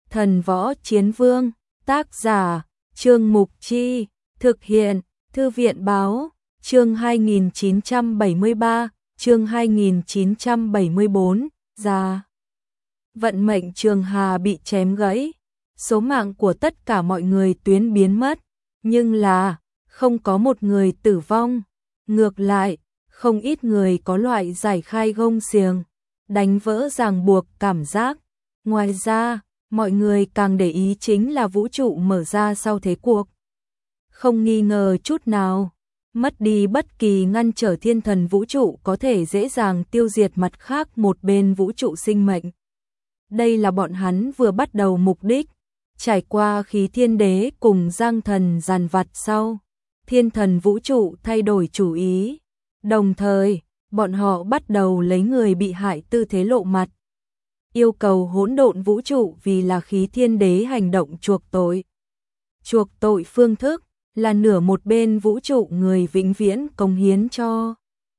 Thần Võ Chiến Vương, tác giả, Trương Mục Chi, thực hiện, Thư viện Báo, chương 2973, chương 2974, ra. Vận mệnh Trường Hà bị chém gãy, số mạng của tất cả mọi người tuyến biến mất, nhưng là, không có một người tử vong. Ngược lại, không ít người có loại giải khai gông xiềng, đánh vỡ ràng buộc cảm giác. Ngoài ra, mọi người càng để ý chính là vũ trụ mở ra sau thế cuộc. Không nghi ngờ chút nào, mất đi bất kỳ ngăn trở thiên thần vũ trụ có thể dễ dàng tiêu diệt mặt khác một bên vũ trụ sinh mệnh. Đây là bọn hắn vừa bắt đầu mục đích, trải qua Khí Thiên Đế cùng Giang Thần giàn vặt sau, thiên thần vũ trụ thay đổi chủ ý. Đồng thời, bọn họ bắt đầu lấy người bị hại tư thế lộ mặt, yêu cầu hỗn độn vũ trụ vì là Khí Thiên Đế hành động chuộc tội. Chuộc tội phương thức là nửa một bên vũ trụ người vĩnh viễn cống hiến cho.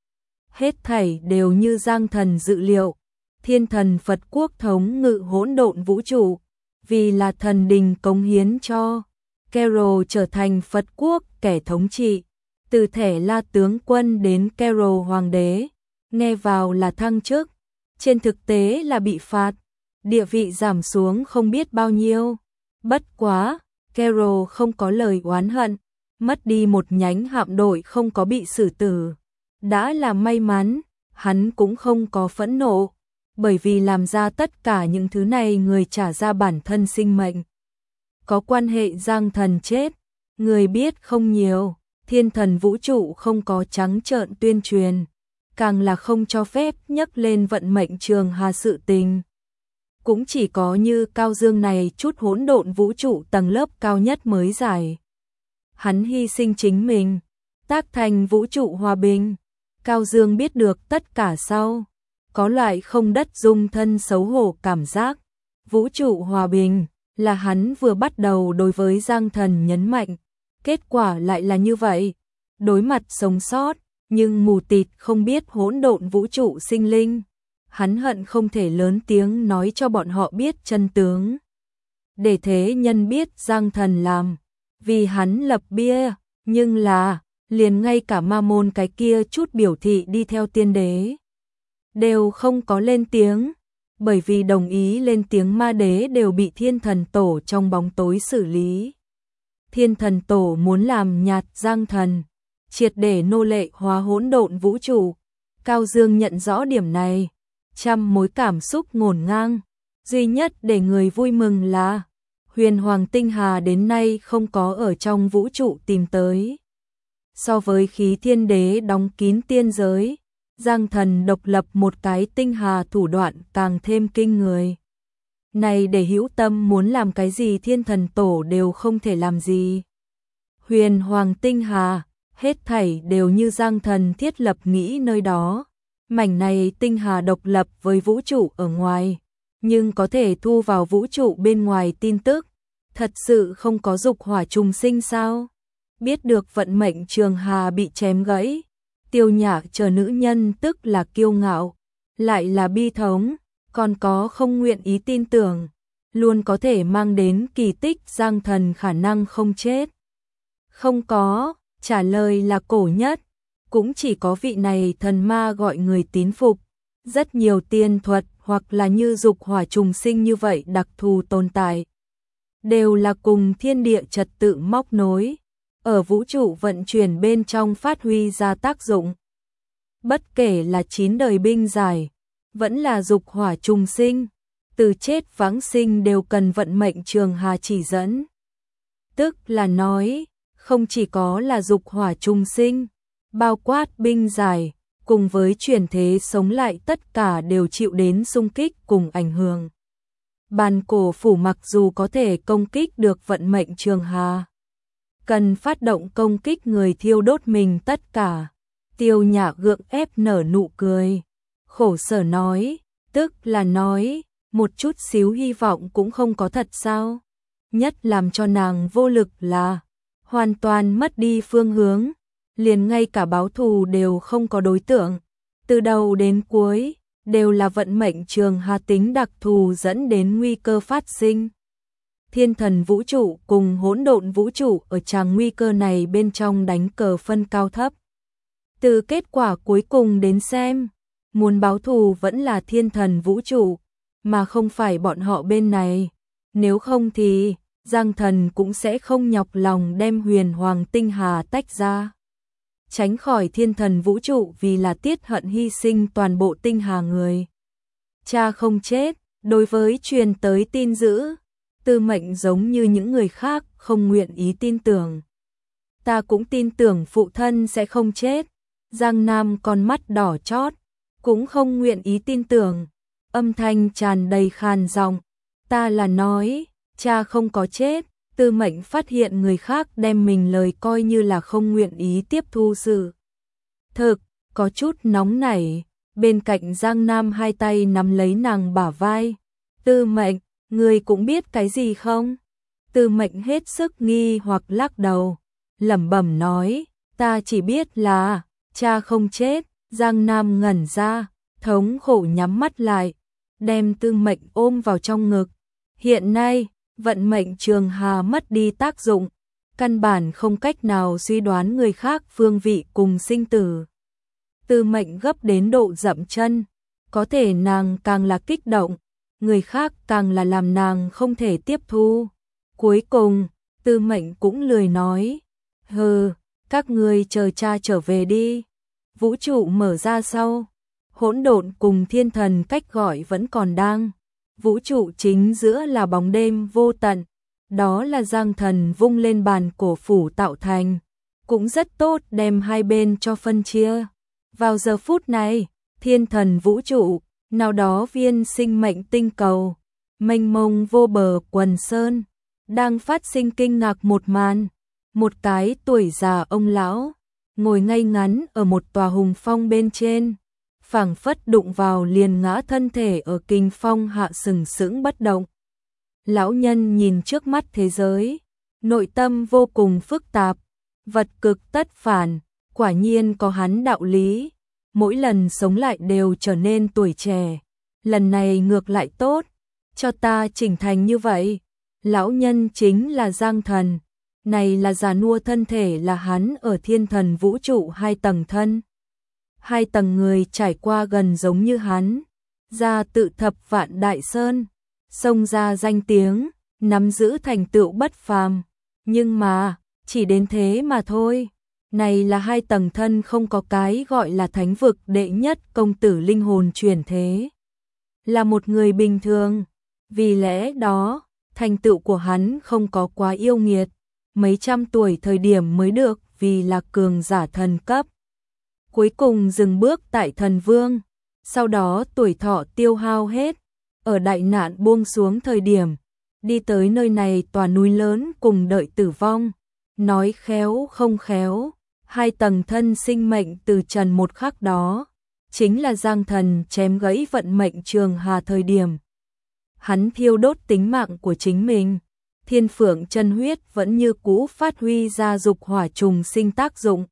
Hết thảy đều như Giang Thần dự liệu, thiên thần Phật quốc thống ngự hỗn độn vũ trụ, vì là thần đình cống hiến cho. Carol trở thành Phật quốc kẻ thống trị, từ Thẻ La tướng quân đến Carol hoàng đế, nghe vào là thăng chức, trên thực tế là bị phạt, địa vị giảm xuống không biết bao nhiêu. Bất quá, Carol không có lời oán hận, mất đi một nhánh hạm đội không có bị xử tử. Đã là may mắn, hắn cũng không có phẫn nộ, bởi vì làm ra tất cả những thứ này người trả ra bản thân sinh mệnh. Có quan hệ Giang Thần chết, người biết không nhiều, thiên thần vũ trụ không có trắng trợn tuyên truyền, càng là không cho phép nhắc lên vận mệnh Trường Hà sự tình. Cũng chỉ có như Cao Dương này chút hỗn độn vũ trụ tầng lớp cao nhất mới giải. Hắn hy sinh chính mình, tác thành vũ trụ hòa bình. Cao Dương biết được tất cả sau, có loại không đất dung thân xấu hổ cảm giác. Vũ trụ hòa bình là hắn vừa bắt đầu đối với Giang Thần nhấn mạnh, kết quả lại là như vậy. Đối mặt sống sót, nhưng mù tịt không biết hỗn độn vũ trụ sinh linh, hắn hận không thể lớn tiếng nói cho bọn họ biết chân tướng. Để thế nhân biết Giang Thần làm, vì hắn lập bia, nhưng là, liền ngay cả ma môn cái kia chút biểu thị đi theo tiên đế, đều không có lên tiếng, bởi vì đồng ý lên tiếng ma đế đều bị thiên thần tổ trong bóng tối xử lý. Thiên thần tổ muốn làm nhạt Giang Thần, triệt để nô lệ hóa hỗn độn vũ trụ. Cao Dương nhận rõ điểm này, trăm mối cảm xúc ngổn ngang, duy nhất để người vui mừng là Huyền Hoàng Tinh Hà đến nay không có ở trong vũ trụ tìm tới. So với Khí Thiên Đế đóng kín tiên giới, Giang Thần độc lập một cái tinh hà thủ đoạn càng thêm kinh người. Này để hữu tâm muốn làm cái gì thiên thần tổ đều không thể làm gì. Huyền Hoàng Tinh Hà, hết thảy đều như Giang Thần thiết lập nghĩ nơi đó. Mảnh này tinh hà độc lập với vũ trụ ở ngoài, nhưng có thể thu vào vũ trụ bên ngoài tin tức. Thật sự không có dục hỏa trùng sinh sao? Biết được vận mệnh Trường Hà bị chém gãy, Tiêu Nhạc chờ nữ nhân tức là kiêu ngạo, lại là bi thống, còn có không nguyện ý tin tưởng, luôn có thể mang đến kỳ tích Giang Thần khả năng không chết. Không có, trả lời là cổ nhất, cũng chỉ có vị này thần ma gọi người tín phục. Rất nhiều tiên thuật hoặc là như dục hỏa trùng sinh như vậy đặc thù tồn tại, đều là cùng thiên địa trật tự móc nối, ở vũ trụ vận chuyển bên trong phát huy ra tác dụng. Bất kể là 9 đời binh giải, vẫn là dục hỏa trùng sinh, từ chết vãng sinh đều cần vận mệnh Trường Hà chỉ dẫn. Tức là nói, không chỉ có là dục hỏa trùng sinh, bao quát binh giải, cùng với chuyển thế sống lại tất cả đều chịu đến xung kích cùng ảnh hưởng. Bàn cổ phủ mặc dù có thể công kích được vận mệnh Trường Hà, cần phát động công kích người thiêu đốt mình tất cả. Tiêu Nhạc gượng ép nở nụ cười, khổ sở nói, tức là nói, một chút xíu hy vọng cũng không có thật sao? Nhất làm cho nàng vô lực là hoàn toàn mất đi phương hướng, liền ngay cả báo thù đều không có đối tượng, từ đầu đến cuối đều là vận mệnh Trường Hà tính đặc thù dẫn đến nguy cơ phát sinh. thiên thần vũ trụ cùng hỗn độn vũ trụ ở tràng nguy cơ này bên trong đánh cờ phân cao thấp. Từ kết quả cuối cùng đến xem, muốn báo thù vẫn là thiên thần vũ trụ, mà không phải bọn họ bên này. Nếu không thì, Giang Thần cũng sẽ không nhọc lòng đem huyền hoàng tinh hà tách ra. Tránh khỏi thiên thần vũ trụ vì là tiết hận hy sinh toàn bộ tinh hà người. Cha không chết, đối với truyền tới tin dữ, Tư Mệnh giống như những người khác không nguyện ý tin tưởng. Ta cũng tin tưởng phụ thân sẽ không chết. Giang Nam con mắt đỏ chót, cũng không nguyện ý tin tưởng. Âm thanh tràn đầy khàn giọng. Ta là nói, cha không có chết. Tư Mệnh phát hiện người khác đem mình lời coi như là không nguyện ý tiếp thu sự thực, có chút nóng nảy. Bên cạnh Giang Nam hai tay nắm lấy nàng bả vai. Tư Mệnh, người cũng biết cái gì không? Tư Mệnh hết sức nghi hoặc lắc đầu, lẩm bẩm nói, ta chỉ biết là cha không chết. Giang Nam ngẩn ra, thống khổ nhắm mắt lại, đem Tư Mệnh ôm vào trong ngực. Hiện nay, vận mệnh Trường Hà mất đi tác dụng, căn bản không cách nào suy đoán người khác phương vị cùng sinh tử. Tư Mệnh gấp đến độ dậm chân, có thể nàng càng là kích động, người khác càng là làm nàng không thể tiếp thu. Cuối cùng, Tư Mệnh cũng lười nói, hừ, các ngươi chờ cha trở về đi. Vũ trụ mở ra sau, hỗn độn cùng thiên thần cách gọi vẫn còn đang. Vũ trụ chính giữa là bóng đêm vô tận, đó là Giang Thần vung lên bàn cổ phủ tạo thành, cũng rất tốt đem hai bên cho phân chia. Vào giờ phút này, thiên thần vũ trụ, nào đó viên sinh mệnh tinh cầu, mênh mông vô bờ quần sơn, đang phát sinh kinh ngạc một màn. Một cái tuổi già ông lão, ngồi ngay ngắn ở một tòa hùng phong bên trên, phảng phất đụng vào liền ngã thân thể ở kình phong hạ sừng sững bất động. Lão nhân nhìn trước mắt thế giới, nội tâm vô cùng phức tạp, vật cực tất phản, quả nhiên có hắn đạo lý. Mỗi lần sống lại đều trở nên tuổi trẻ, lần này ngược lại tốt, cho ta chỉnh thành như vậy. Lão nhân chính là Giang Thần, này là già nua thân thể là hắn ở thiên thần vũ trụ 2 tầng thân. 2 tầng người trải qua gần giống như hắn, ra tự thập vạn đại sơn, xông ra danh tiếng, nắm giữ thành tựu bất phàm, nhưng mà, chỉ đến thế mà thôi. Này là 2 tầng thân, không có cái gọi là thánh vực đệ nhất công tử linh hồn chuyển thế. Là một người bình thường, vì lẽ đó, thành tựu của hắn không có quá yêu nghiệt, mấy trăm tuổi thời điểm mới được vì là cường giả thần cấp. Cuối cùng dừng bước tại thần vương, sau đó tuổi thọ tiêu hao hết, ở đại nạn buông xuống thời điểm, đi tới nơi này tòa núi lớn cùng đợi tử vong. Nói khéo không khéo, 2 tầng thân sinh mệnh từ trần một khắc đó, chính là Giang Thần chém gãy vận mệnh Trường Hà thời điểm. Hắn thiêu đốt tính mạng của chính mình, thiên phượng chân huyết vẫn như cũ phát huy ra dục hỏa trùng sinh tác dụng.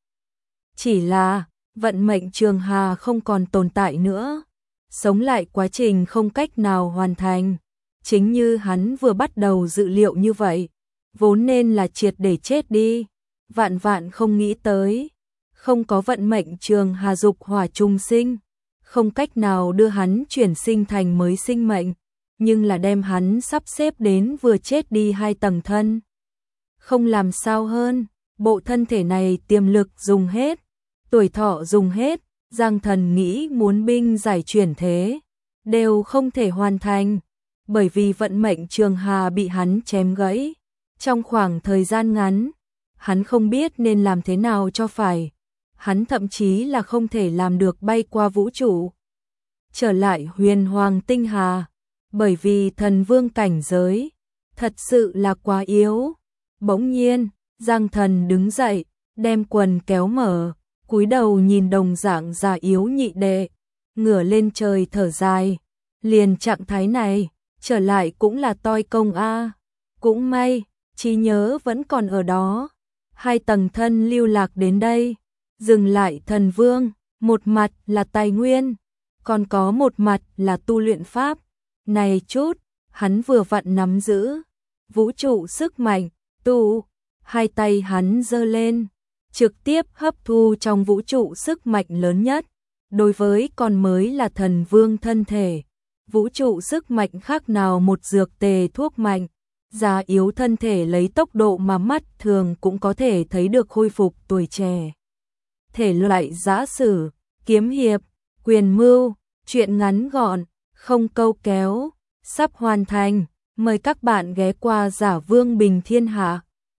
Chỉ là, vận mệnh Trường Hà không còn tồn tại nữa, sống lại quá trình không cách nào hoàn thành, chính như hắn vừa bắt đầu dự liệu như vậy, vốn nên là triệt để chết đi. Vạn vạn không nghĩ tới, không có vận mệnh Trường Hà dục hỏa trùng sinh, không cách nào đưa hắn chuyển sinh thành mới sinh mệnh, nhưng là đem hắn sắp xếp đến vừa chết đi 2 tầng thân. Không làm sao hơn, bộ thân thể này tiềm lực dùng hết, tuổi thọ dùng hết, Giang Thần nghĩ muốn binh giải chuyển thế, đều không thể hoàn thành, bởi vì vận mệnh Trường Hà bị hắn chém gãy. Trong khoảng thời gian ngắn, hắn không biết nên làm thế nào cho phải, hắn thậm chí là không thể làm được bay qua vũ trụ, trở lại huyền hoàng tinh hà, bởi vì thần vương cảnh giới, thật sự là quá yếu. Bỗng nhiên, Giang Thần đứng dậy, đem quần kéo mở, cúi đầu nhìn đồng dạng già yếu nhị đệ, ngửa lên trời thở dài, liền trạng thái này, trở lại cũng là toi công a. Cũng may, trí nhớ vẫn còn ở đó. 2 tầng thân lưu lạc đến đây, dừng lại thần vương, một mặt là tài nguyên, còn có một mặt là tu luyện pháp. Này chút, hắn vừa vặn nắm giữ, vũ trụ sức mạnh, tu, hai tay hắn giơ lên, trực tiếp hấp thu trong vũ trụ sức mạnh lớn nhất. Đối với con mới là thần vương thân thể, vũ trụ sức mạnh khác nào một dược tề thuốc mạnh, già yếu thân thể lấy tốc độ mà mắt thường cũng có thể thấy được khôi phục tuổi trẻ. Thể loại giã sử, kiếm hiệp, quyền mưu, truyện ngắn gọn, không câu kéo, sắp hoàn thành, mời các bạn ghé qua Giả Vương Bình Thiên Hạ.